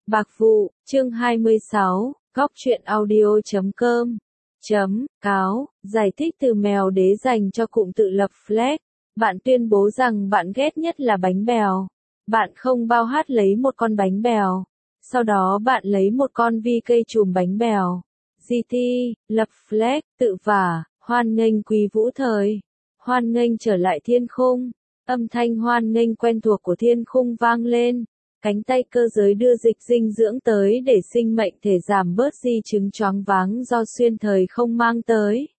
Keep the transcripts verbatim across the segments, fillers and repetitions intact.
Bạc vụ, chương hai mươi sáu, góc truyện audio chấm com, chấm, cáo, giải thích từ mèo đế dành cho cụm tự lập flex. Bạn tuyên bố rằng bạn ghét nhất là bánh bèo. Bạn không bao hát lấy một con bánh bèo. Sau đó bạn lấy một con vi cây chùm bánh bèo. giê tê, lập flex, tự vả, hoan nghênh Quý Vũ Thời. Hoan nghênh trở lại thiên khung. Âm thanh hoan nghênh quen thuộc của thiên khung vang lên. Cánh tay cơ giới đưa dịch dinh dưỡng tới để sinh mệnh thể giảm bớt di chứng choáng váng do xuyên thời không mang tới.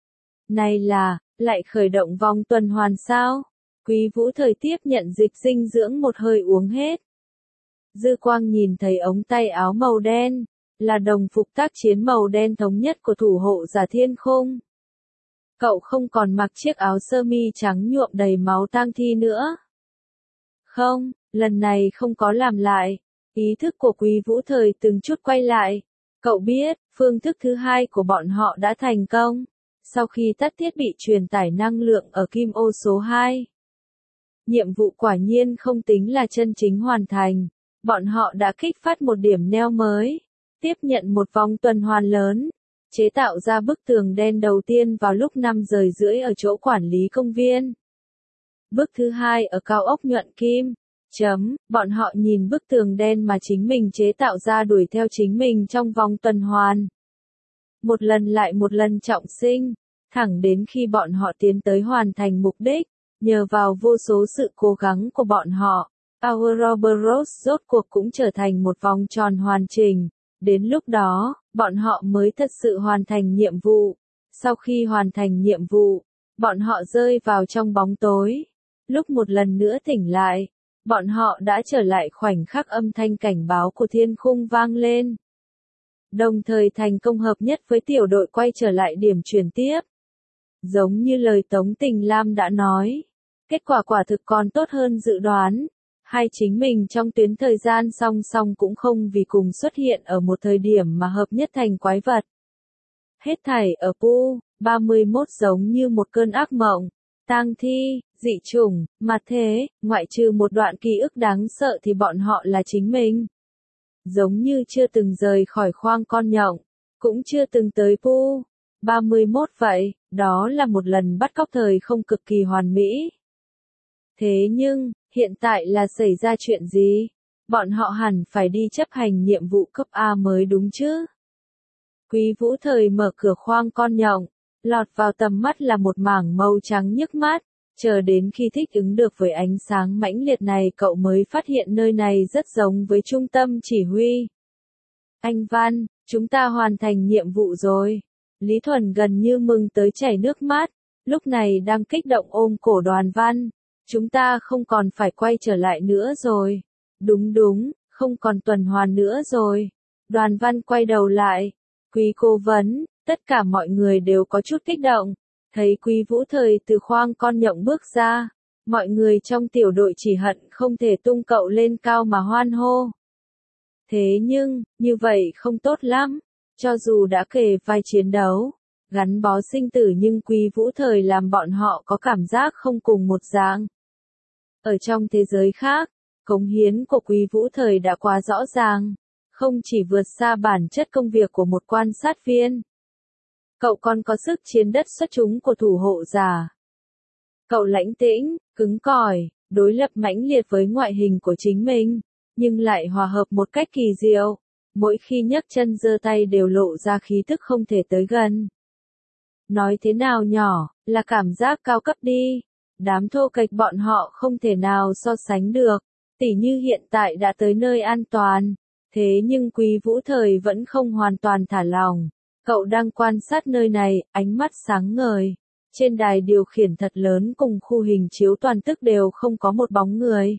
Này là, lại khởi động vòng tuần hoàn sao? Quý Vũ Thời tiếp nhận dịch dinh dưỡng một hơi uống hết. Dư quang nhìn thấy ống tay áo màu đen, là đồng phục tác chiến màu đen thống nhất của thủ hộ giả thiên khung. Cậu không còn mặc chiếc áo sơ mi trắng nhuộm đầy máu tang thi nữa. Không, lần này không có làm lại. Ý thức của Quý Vũ Thời từng chút quay lại. Cậu biết, phương thức thứ hai của bọn họ đã thành công. Sau khi tắt thiết bị truyền tải năng lượng ở kim ô số hai. Nhiệm vụ quả nhiên không tính là chân chính hoàn thành. Bọn họ đã kích phát một điểm neo mới. Tiếp nhận một vòng tuần hoàn lớn. Chế tạo ra bức tường đen đầu tiên vào lúc năm giờ rưỡi ở chỗ quản lý công viên. Bức thứ hai ở cao ốc nhuận kim. Chấm, bọn họ nhìn bức tường đen mà chính mình chế tạo ra đuổi theo chính mình trong vòng tuần hoàn. Một lần lại một lần trọng sinh, thẳng đến khi bọn họ tiến tới hoàn thành mục đích, nhờ vào vô số sự cố gắng của bọn họ, Ouroboros rốt cuộc cũng trở thành một vòng tròn hoàn chỉnh. Đến lúc đó, bọn họ mới thật sự hoàn thành nhiệm vụ. Sau khi hoàn thành nhiệm vụ, bọn họ rơi vào trong bóng tối. Lúc một lần nữa tỉnh lại, bọn họ đã trở lại khoảnh khắc âm thanh cảnh báo của thiên khung vang lên. Đồng thời thành công hợp nhất với tiểu đội quay trở lại điểm chuyển tiếp. Giống như lời Tống Tình Lam đã nói, kết quả quả thực còn tốt hơn dự đoán. Hai chính mình trong tuyến thời gian song song cũng không vì cùng xuất hiện ở một thời điểm mà hợp nhất thành quái vật. Hết thảy ở Pu ba mươi mốt giống như một cơn ác mộng, tang thi, dị chủng, mà thế, ngoại trừ một đoạn ký ức đáng sợ thì bọn họ là chính mình. Giống như chưa từng rời khỏi khoang con nhộng, cũng chưa từng tới Pu ba mươi mốt vậy, đó là một lần bắt cóc thời không cực kỳ hoàn mỹ. Thế nhưng, hiện tại là xảy ra chuyện gì? Bọn họ hẳn phải đi chấp hành nhiệm vụ cấp A mới đúng chứ? Quý Vũ Thời mở cửa khoang con nhộng, lọt vào tầm mắt là một mảng màu trắng nhức mắt, chờ đến khi thích ứng được với ánh sáng mãnh liệt này cậu mới phát hiện nơi này rất giống với trung tâm chỉ huy. Anh Văn, chúng ta hoàn thành nhiệm vụ rồi. Lý Thuần gần như mừng tới chảy nước mắt, lúc này đang kích động ôm cổ Đoàn Văn. Chúng ta không còn phải quay trở lại nữa rồi. Đúng đúng, không còn tuần hoàn nữa rồi. Đoàn Văn quay đầu lại. Quý cố vấn, tất cả mọi người đều có chút kích động. Thấy Quý Vũ Thời từ khoang con nhộng bước ra. Mọi người trong tiểu đội chỉ hận không thể tung cậu lên cao mà hoan hô. Thế nhưng, như vậy không tốt lắm. Cho dù đã kề vai chiến đấu, gắn bó sinh tử nhưng Quý Vũ Thời làm bọn họ có cảm giác không cùng một dạng. Ở trong thế giới khác, cống hiến của Quý Vũ Thời đã quá rõ ràng, không chỉ vượt xa bản chất công việc của một quan sát viên. Cậu còn có sức chiến đất xuất chúng của thủ hộ giả. Cậu lãnh tĩnh, cứng cỏi, đối lập mãnh liệt với ngoại hình của chính mình, nhưng lại hòa hợp một cách kỳ diệu. Mỗi khi nhấc chân giơ tay đều lộ ra khí tức không thể tới gần. Nói thế nào nhỏ, là cảm giác cao cấp đi. Đám thô kệch bọn họ không thể nào so sánh được, tỉ như hiện tại đã tới nơi an toàn. Thế nhưng Quý Vũ Thời vẫn không hoàn toàn thả lỏng. Cậu đang quan sát nơi này, ánh mắt sáng ngời. Trên đài điều khiển thật lớn cùng khu hình chiếu toàn tức đều không có một bóng người.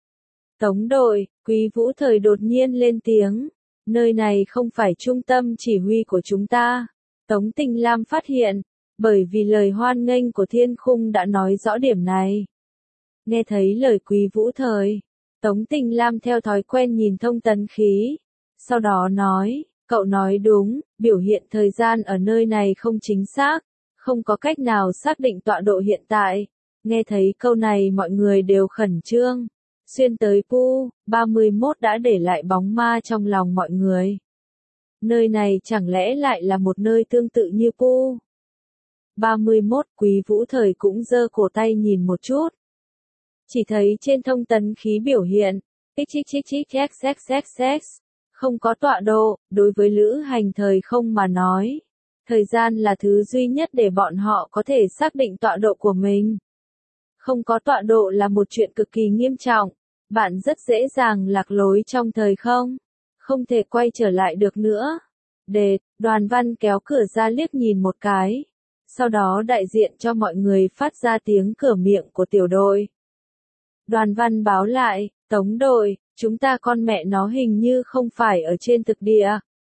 Tống đội, Quý Vũ Thời đột nhiên lên tiếng. Nơi này không phải trung tâm chỉ huy của chúng ta. Tống Tình Lam phát hiện. Bởi vì lời hoan nghênh của thiên khung đã nói rõ điểm này. Nghe thấy lời Quý Vũ Thời, Tống Tình Lam theo thói quen nhìn thông tấn khí. Sau đó nói, cậu nói đúng, biểu hiện thời gian ở nơi này không chính xác, không có cách nào xác định tọa độ hiện tại. Nghe thấy câu này mọi người đều khẩn trương. xuyên tới Pu ba mươi mốt đã để lại bóng ma trong lòng mọi người. Nơi này chẳng lẽ lại là một nơi tương tự như Pu ba mươi mốt, Quý Vũ Thời cũng giơ cổ tay nhìn một chút. Chỉ thấy trên thông tấn khí biểu hiện, xích xích xích xích xích xích xích, không có tọa độ, đối với lữ hành thời không mà nói. Thời gian là thứ duy nhất để bọn họ có thể xác định tọa độ của mình. Không có tọa độ là một chuyện cực kỳ nghiêm trọng, bạn rất dễ dàng lạc lối trong thời không, không thể quay trở lại được nữa. Đệt, Đoàn Văn kéo cửa ra liếc nhìn một cái, sau đó đại diện cho mọi người phát ra tiếng cửa miệng của tiểu đội. Đoàn Văn báo lại, Tống đội, chúng ta con mẹ nó hình như không phải ở trên thực địa.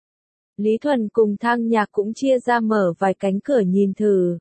Lý Thuần cùng Thang Nhạc cũng chia ra mở vài cánh cửa nhìn thử.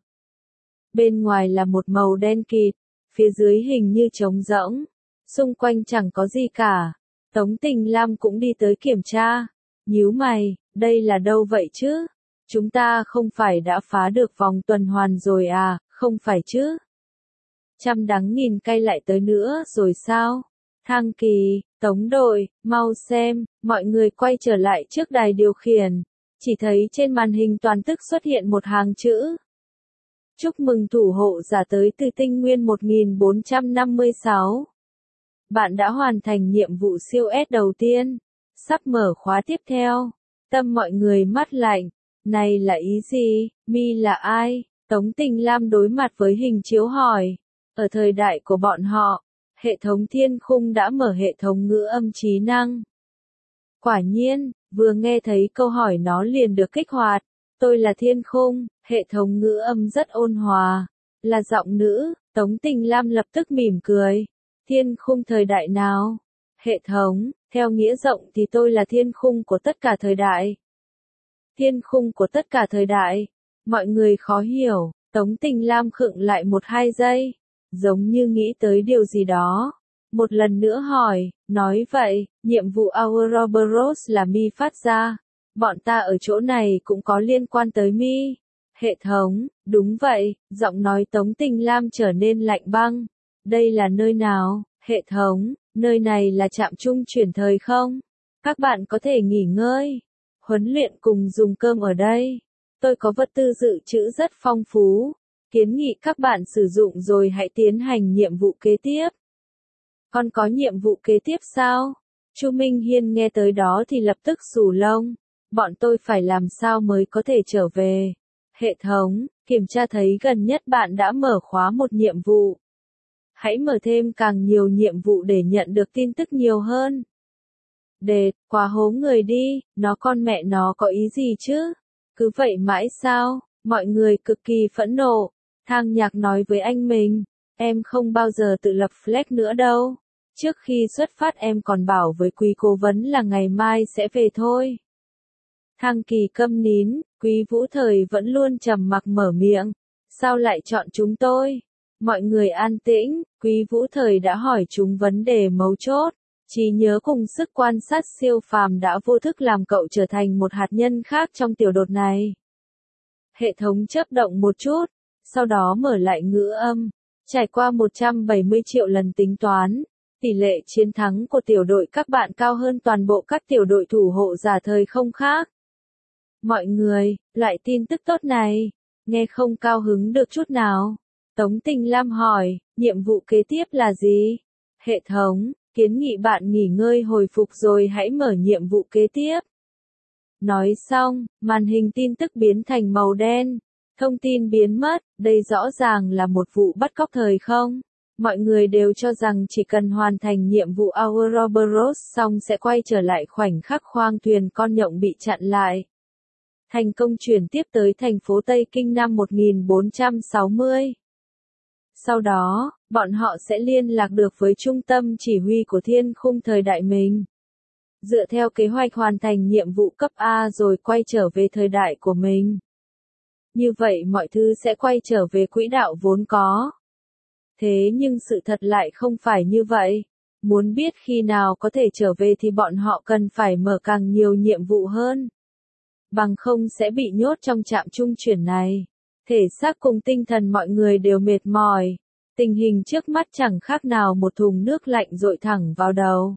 Bên ngoài là một màu đen kịt, phía dưới hình như trống rỗng, xung quanh chẳng có gì cả. Tống Tình Lam cũng đi tới kiểm tra, nhíu mày, đây là đâu vậy chứ? Chúng ta không phải đã phá được vòng tuần hoàn rồi à, không phải chứ? Trăm đắng nghìn cay lại tới nữa rồi sao? Thang Kỳ, Tống đội, mau xem, mọi người quay trở lại trước đài điều khiển, chỉ thấy trên màn hình toàn tức xuất hiện một hàng chữ. Chúc mừng thủ hộ giả tới từ tinh nguyên một nghìn bốn trăm năm mươi sáu. Bạn đã hoàn thành nhiệm vụ siêu S đầu tiên, sắp mở khóa tiếp theo. Tâm mọi người mắt lạnh, này là ý gì, mi là ai? Tống Tình Lam đối mặt với hình chiếu hỏi. Ở thời đại của bọn họ, hệ thống thiên khung đã mở hệ thống ngữ âm trí năng. Quả nhiên, vừa nghe thấy câu hỏi nó liền được kích hoạt. Tôi là thiên khung, hệ thống ngữ âm rất ôn hòa, là giọng nữ. Tống Tình Lam lập tức mỉm cười. Thiên khung thời đại nào? Hệ thống, theo nghĩa rộng thì tôi là thiên khung của tất cả thời đại. Thiên khung của tất cả thời đại. Mọi người khó hiểu, Tống Tình Lam khựng lại một hai giây, giống như nghĩ tới điều gì đó. Một lần nữa hỏi, nói vậy, nhiệm vụ Ouroboros là mi phát ra. Bọn ta ở chỗ này cũng có liên quan tới mi. Hệ thống, đúng vậy, giọng nói Tống Tình Lam trở nên lạnh băng. Đây là nơi nào? Hệ thống, nơi này là trạm trung chuyển thời không? Các bạn có thể nghỉ ngơi, huấn luyện cùng dùng cơm ở đây. Tôi có vật tư dự trữ rất phong phú. Kiến nghị các bạn sử dụng rồi hãy tiến hành nhiệm vụ kế tiếp. Còn có nhiệm vụ kế tiếp sao? Chu Minh Hiên nghe tới đó thì lập tức xù lông. Bọn tôi phải làm sao mới có thể trở về? Hệ thống, kiểm tra thấy gần nhất bạn đã mở khóa một nhiệm vụ. Hãy mở thêm càng nhiều nhiệm vụ để nhận được tin tức nhiều hơn. Đệt, quá hố người đi, nó con mẹ nó có ý gì chứ? Cứ vậy mãi sao? Mọi người cực kỳ phẫn nộ. Thang Nhạc nói với anh mình, em không bao giờ tự lập flag nữa đâu. Trước khi xuất phát em còn bảo với Quý cố vấn là ngày mai sẽ về thôi. Thang Kỳ câm nín, Quý Vũ Thời vẫn luôn trầm mặc mở miệng. Sao lại chọn chúng tôi? Mọi người an tĩnh, Quý Vũ Thời đã hỏi chúng vấn đề mấu chốt. Trí nhớ cùng sức quan sát siêu phàm đã vô thức làm cậu trở thành một hạt nhân khác trong tiểu đột này. Hệ thống chớp động một chút, sau đó mở lại ngữ âm. Trải qua một trăm bảy mươi triệu lần tính toán, tỷ lệ chiến thắng của tiểu đội các bạn cao hơn toàn bộ các tiểu đội thủ hộ giả thời không khác. Mọi người, loại tin tức tốt này, nghe không cao hứng được chút nào. Tống Tình Lam hỏi, nhiệm vụ kế tiếp là gì? Hệ thống, kiến nghị bạn nghỉ ngơi hồi phục rồi hãy mở nhiệm vụ kế tiếp. Nói xong, màn hình tin tức biến thành màu đen. Thông tin biến mất, đây rõ ràng là một vụ bắt cóc thời không. Mọi người đều cho rằng chỉ cần hoàn thành nhiệm vụ Ouroboros xong sẽ quay trở lại khoảnh khắc khoang thuyền con nhộng bị chặn lại. Thành công chuyển tiếp tới thành phố Tây Kinh năm một nghìn bốn trăm sáu mươi. Sau đó, bọn họ sẽ liên lạc được với trung tâm chỉ huy của thiên khung thời đại mình. Dựa theo kế hoạch hoàn thành nhiệm vụ cấp A rồi quay trở về thời đại của mình. Như vậy mọi thứ sẽ quay trở về quỹ đạo vốn có. Thế nhưng sự thật lại không phải như vậy. Muốn biết khi nào có thể trở về thì bọn họ cần phải mở càng nhiều nhiệm vụ hơn. Bằng không sẽ bị nhốt trong trạm trung chuyển này. Thể xác cùng tinh thần mọi người đều mệt mỏi. Tình hình trước mắt chẳng khác nào một thùng nước lạnh dội thẳng vào đầu.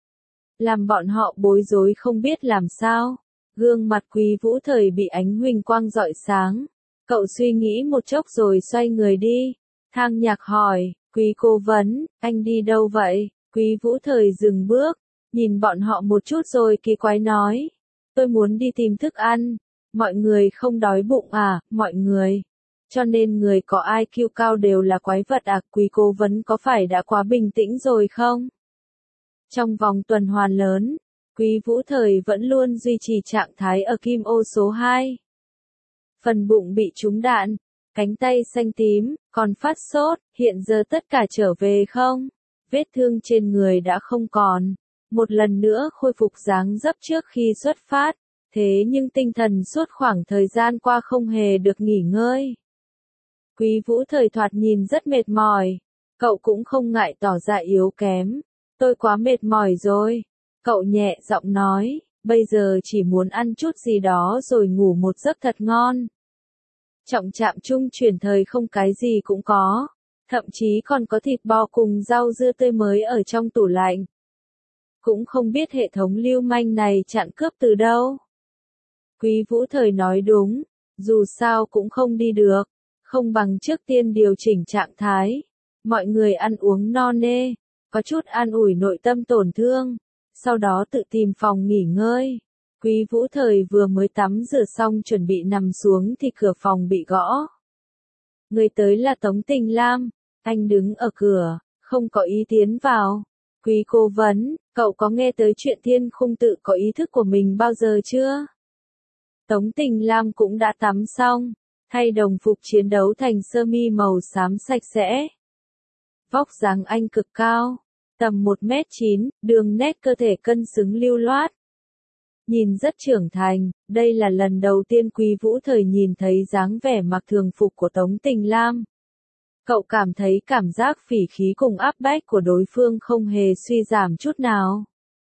Làm bọn họ bối rối không biết làm sao. Gương mặt Quý Vũ Thời bị ánh huỳnh quang rọi sáng. Cậu suy nghĩ một chốc rồi xoay người đi. Thang Nhạc hỏi, Quý cố vấn, anh đi đâu vậy? Quý Vũ Thời dừng bước, nhìn bọn họ một chút rồi kỳ quái nói. Tôi muốn đi tìm thức ăn. Mọi người không đói bụng à, mọi người. Cho nên người có i kiu cao đều là quái vật à, Quý cố vấn có phải đã quá bình tĩnh rồi không? Trong vòng tuần hoàn lớn, Quý Vũ Thời vẫn luôn duy trì trạng thái ở kim ô số hai. Phần bụng bị trúng đạn, cánh tay xanh tím, còn phát sốt, hiện giờ tất cả trở về không? Vết thương trên người đã không còn. Một lần nữa khôi phục dáng dấp trước khi xuất phát, thế nhưng tinh thần suốt khoảng thời gian qua không hề được nghỉ ngơi. Quý Vũ Thời thoạt nhìn rất mệt mỏi, cậu cũng không ngại tỏ ra yếu kém. Tôi quá mệt mỏi rồi, cậu nhẹ giọng nói, bây giờ chỉ muốn ăn chút gì đó rồi ngủ một giấc thật ngon. Trọng trạm trung chuyển thời không cái gì cũng có, thậm chí còn có thịt bò cùng rau dưa tươi mới ở trong tủ lạnh. Cũng không biết hệ thống lưu manh này chặn cướp từ đâu. Quý Vũ Thời nói đúng, dù sao cũng không đi được, không bằng trước tiên điều chỉnh trạng thái. Mọi người ăn uống no nê, có chút an ủi nội tâm tổn thương, sau đó tự tìm phòng nghỉ ngơi. Quý Vũ Thời vừa mới tắm rửa xong chuẩn bị nằm xuống thì cửa phòng bị gõ. Người tới là Tống Tình Lam, anh đứng ở cửa, không có ý tiến vào. Quý cố vấn, cậu có nghe tới chuyện Thiên Khung tự có ý thức của mình bao giờ chưa? Tống Tình Lam cũng đã tắm xong, thay đồng phục chiến đấu thành sơ mi màu xám sạch sẽ. Vóc dáng anh cực cao, tầm một mét chín, đường nét cơ thể cân xứng lưu loát. Nhìn rất trưởng thành, đây là lần đầu tiên Quý Vũ Thời nhìn thấy dáng vẻ mặc thường phục của Tống Tình Lam. Cậu cảm thấy cảm giác phỉ khí cùng áp bách của đối phương không hề suy giảm chút nào.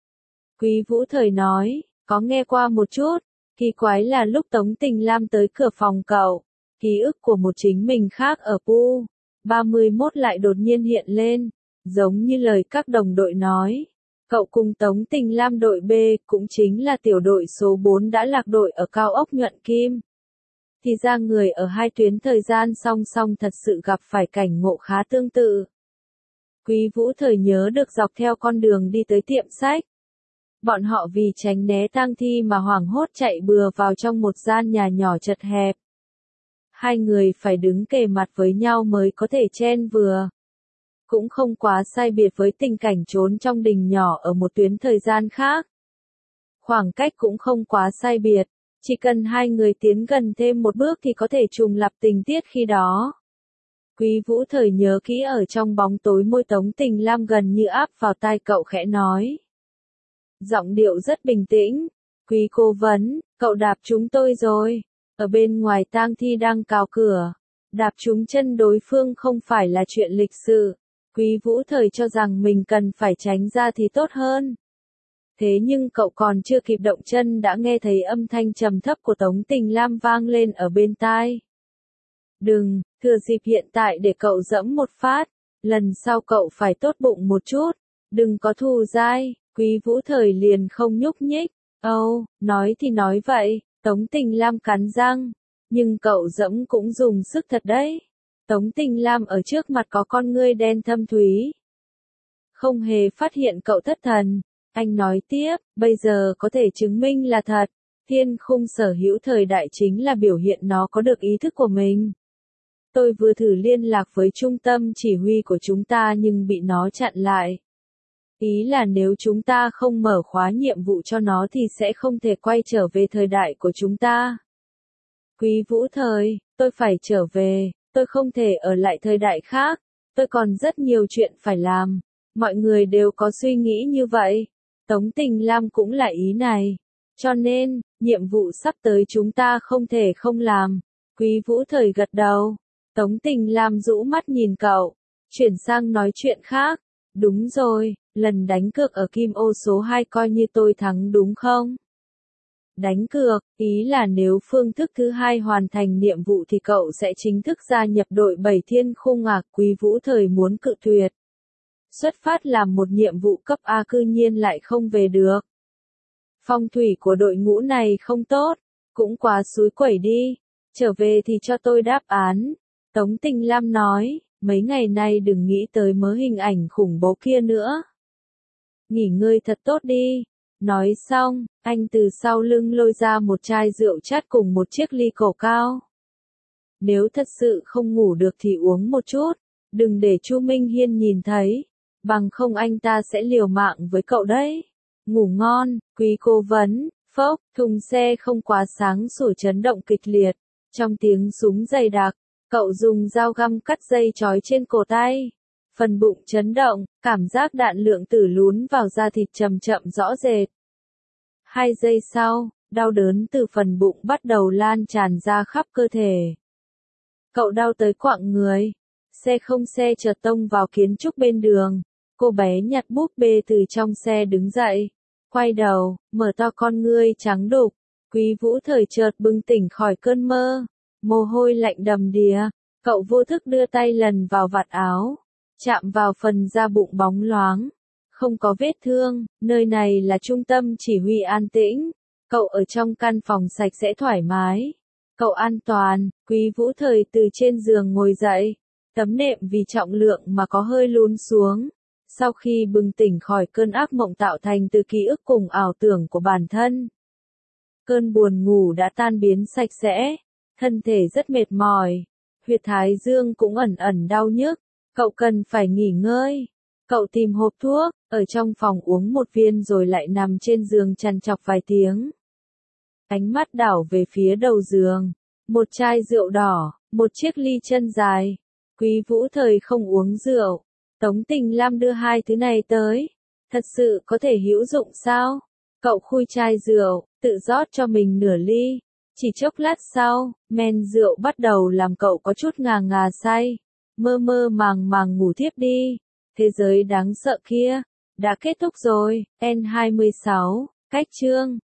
Quý Vũ Thời nói, có nghe qua một chút, kỳ quái là lúc Tống Tình Lam tới cửa phòng cậu, ký ức của một chính mình khác ở Pu ba mươi mốt lại đột nhiên hiện lên, giống như lời các đồng đội nói. Cậu cùng Tống Tình Lam đội B cũng chính là tiểu đội số bốn đã lạc đội ở cao ốc Nhuận Kim. Thì ra người ở hai tuyến thời gian song song thật sự gặp phải cảnh ngộ khá tương tự. Quý Vũ Thời nhớ được dọc theo con đường đi tới tiệm sách. Bọn họ vì tránh né tang thi mà hoảng hốt chạy bừa vào trong một gian nhà nhỏ chật hẹp. Hai người phải đứng kề mặt với nhau mới có thể chen vừa. Cũng không quá sai biệt với tình cảnh trốn trong đình nhỏ ở một tuyến thời gian khác. Khoảng cách cũng không quá sai biệt, chỉ cần hai người tiến gần thêm một bước thì có thể trùng lặp tình tiết khi đó. Quý Vũ Thời nhớ kỹ ở trong bóng tối môi Tống Tình Lam gần như áp vào tai cậu khẽ nói. Giọng điệu rất bình tĩnh, Quý cố vấn, cậu đạp chúng tôi rồi, ở bên ngoài tang thi đang cào cửa, đạp trúng chân đối phương không phải là chuyện lịch sự. Quý Vũ Thời cho rằng mình cần phải tránh ra thì tốt hơn. Thế nhưng cậu còn chưa kịp động chân đã nghe thấy âm thanh trầm thấp của Tống Tình Lam vang lên ở bên tai. Đừng, thừa dịp hiện tại để cậu dẫm một phát, lần sau cậu phải tốt bụng một chút, đừng có thù dai. Quý Vũ Thời liền không nhúc nhích. Âu, oh, nói thì nói vậy, Tống Tình Lam cắn răng, nhưng cậu dẫm cũng dùng sức thật đấy. Tống Tình Lam ở trước mặt có con ngươi đen thâm thúy. Không hề phát hiện cậu thất thần. Anh nói tiếp, bây giờ có thể chứng minh là thật. Thiên khung sở hữu thời đại chính là biểu hiện nó có được ý thức của mình. Tôi vừa thử liên lạc với trung tâm chỉ huy của chúng ta nhưng bị nó chặn lại. Ý là nếu chúng ta không mở khóa nhiệm vụ cho nó thì sẽ không thể quay trở về thời đại của chúng ta. Quý Vũ Thời, tôi phải trở về. Tôi không thể ở lại thời đại khác, tôi còn rất nhiều chuyện phải làm. Mọi người đều có suy nghĩ như vậy. Tống Tình Lam cũng là ý này. Cho nên, nhiệm vụ sắp tới chúng ta không thể không làm. Quý Vũ Thời gật đầu. Tống Tình Lam rũ mắt nhìn cậu, chuyển sang nói chuyện khác. Đúng rồi, lần đánh cược ở Kim Ô số hai coi như tôi thắng đúng không? Đánh cược, ý là nếu phương thức thứ hai hoàn thành nhiệm vụ thì cậu sẽ chính thức gia nhập đội bảy thiên khung à, Quý Vũ Thời muốn cự tuyệt. Xuất phát làm một nhiệm vụ cấp A cư nhiên lại không về được. Phong thủy của đội ngũ này không tốt, cũng quá xúi quẩy đi, trở về thì cho tôi đáp án. Tống Tình Lam nói, mấy ngày nay đừng nghĩ tới mớ hình ảnh khủng bố kia nữa. Nghỉ ngơi thật tốt đi. Nói xong, anh từ sau lưng lôi ra một chai rượu chát cùng một chiếc ly cổ cao. Nếu thật sự không ngủ được thì uống một chút, đừng để Chu Minh Hiên nhìn thấy, bằng không anh ta sẽ liều mạng với cậu đấy. Ngủ ngon, Quý cố vấn, phốc, thùng xe không quá sáng sủa chấn động kịch liệt, trong tiếng súng dày đặc, cậu dùng dao găm cắt dây trói trên cổ tay. Phần bụng chấn động, cảm giác đạn lượng tử lún vào da thịt chậm chậm rõ rệt. Hai giây sau, đau đớn từ phần bụng bắt đầu lan tràn ra khắp cơ thể. Cậu đau tới quạng người. Xe không xe chợt tông vào kiến trúc bên đường. Cô bé nhặt búp bê từ trong xe đứng dậy. Quay đầu, mở to con ngươi trắng đục. Quý Vũ Thời chợt bừng tỉnh khỏi cơn mơ. Mồ hôi lạnh đầm đìa. Cậu vô thức đưa tay lần vào vạt áo. Chạm vào phần da bụng bóng loáng. Không có vết thương, nơi này là trung tâm chỉ huy an tĩnh. Cậu ở trong căn phòng sạch sẽ thoải mái. Cậu an toàn, Quý Vũ Thời từ trên giường ngồi dậy. Tấm nệm vì trọng lượng mà có hơi lún xuống. Sau khi bừng tỉnh khỏi cơn ác mộng tạo thành từ ký ức cùng ảo tưởng của bản thân. Cơn buồn ngủ đã tan biến sạch sẽ. Thân thể rất mệt mỏi. Huyệt thái dương cũng ẩn ẩn đau nhức. Cậu cần phải nghỉ ngơi. Cậu tìm hộp thuốc, ở trong phòng uống một viên rồi lại nằm trên giường trằn trọc vài tiếng. Ánh mắt đảo về phía đầu giường. Một chai rượu đỏ, một chiếc ly chân dài. Quý Vũ Thời không uống rượu. Tống Tình Lam đưa hai thứ này tới. Thật sự có thể hữu dụng sao? Cậu khui chai rượu, tự rót cho mình nửa ly. Chỉ chốc lát sau, men rượu bắt đầu làm cậu có chút ngà ngà say. Mơ mơ màng màng ngủ thiếp đi. Thế giới đáng sợ kia, đã kết thúc rồi. N hai mươi sáu, cách chương.